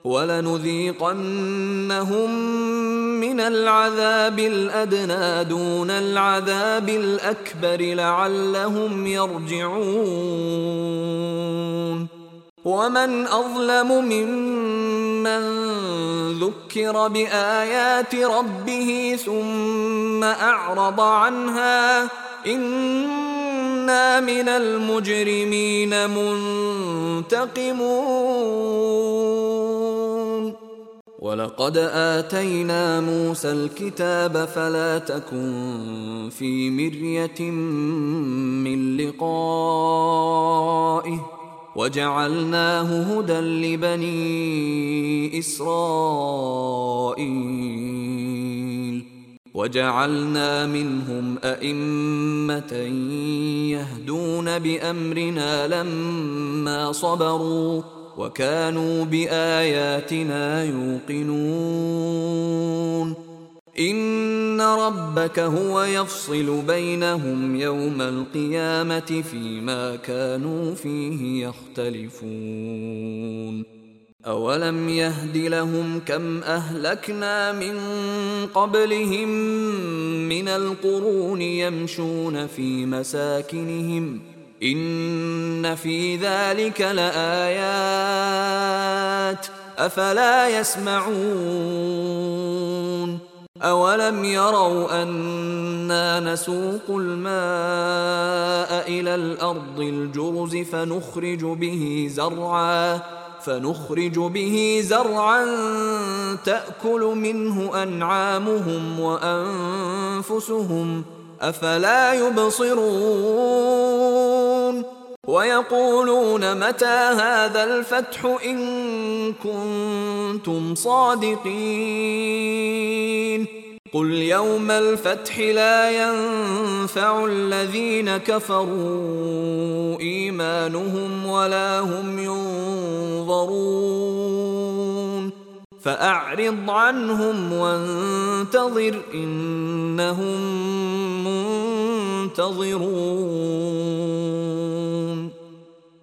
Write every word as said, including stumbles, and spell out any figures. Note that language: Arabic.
وَلَنُذِيقَنَّهُم مِّنَ الْعَذَابِ الْأَدْنَىٰ دُونَ الْعَذَابِ الْأَكْبَرِ لَعَلَّهُمْ يَرْجِعُونَ وَمَنْ أَظْلَمُ مِمَّن ذُكِّرَ بِآيَاتِ رَبِّهِ ثُمَّ أَعْرَضَ عَنْهَا إِنَّا مِنَ الْمُجْرِمِينَ مُنتَقِمُونَ وَلَقَدْ آتَيْنَا مُوسَى الْكِتَابَ فَلَا تَكُن فِي مِرْيَةٍ مِّن لِّقَائِهِ وَجَعَلْنَاهُ هُدًى لِّبَنِي إِسْرَائِيلَ وَجَعَلْنَا مِنْهُمْ أَئِمَّةً يَهْدُونَ بِأَمْرِنَا لَمَّا صَبَرُوا وَكَانُوا بِآيَاتِنَا يُوقِنُونَ إِنَّ رَبَّكَ هُوَ يَفْصِلُ بَيْنَهُمْ يَوْمَ الْقِيَامَةِ فِيمَا كَانُوا فِيهِ يَخْتَلِفُونَ أَوَلَمْ يَهْدِ لَهُمْ كَمْ أَهْلَكْنَا مِن قَبْلِهِم مِّنَ الْقُرُونِ يَمْشُونَ فِي مَسَاكِنِهِمْ إِنَّ فِي ذَلِكَ لَآيَاتٍ أَفَلَا يَسْمَعُونَ أَوَلَمْ يَرَوْا أَنَّا نَسُوقُ الْمَاءَ إِلَى الْأَرْضِ الْجُرُزِ فَنُخْرِجُ بِهِ زَرْعًا فنخرج به زرعا تأكل منه أنعامهم وأنفسهم أفلا يبصرون ويقولون متى هذا الفتح إن كنتم صادقين قل يوم الفتح لا ينفع الذين كفروا إيمانهم ولا هم ينظرون فأعرض عنهم وانتظر إنهم منتظرون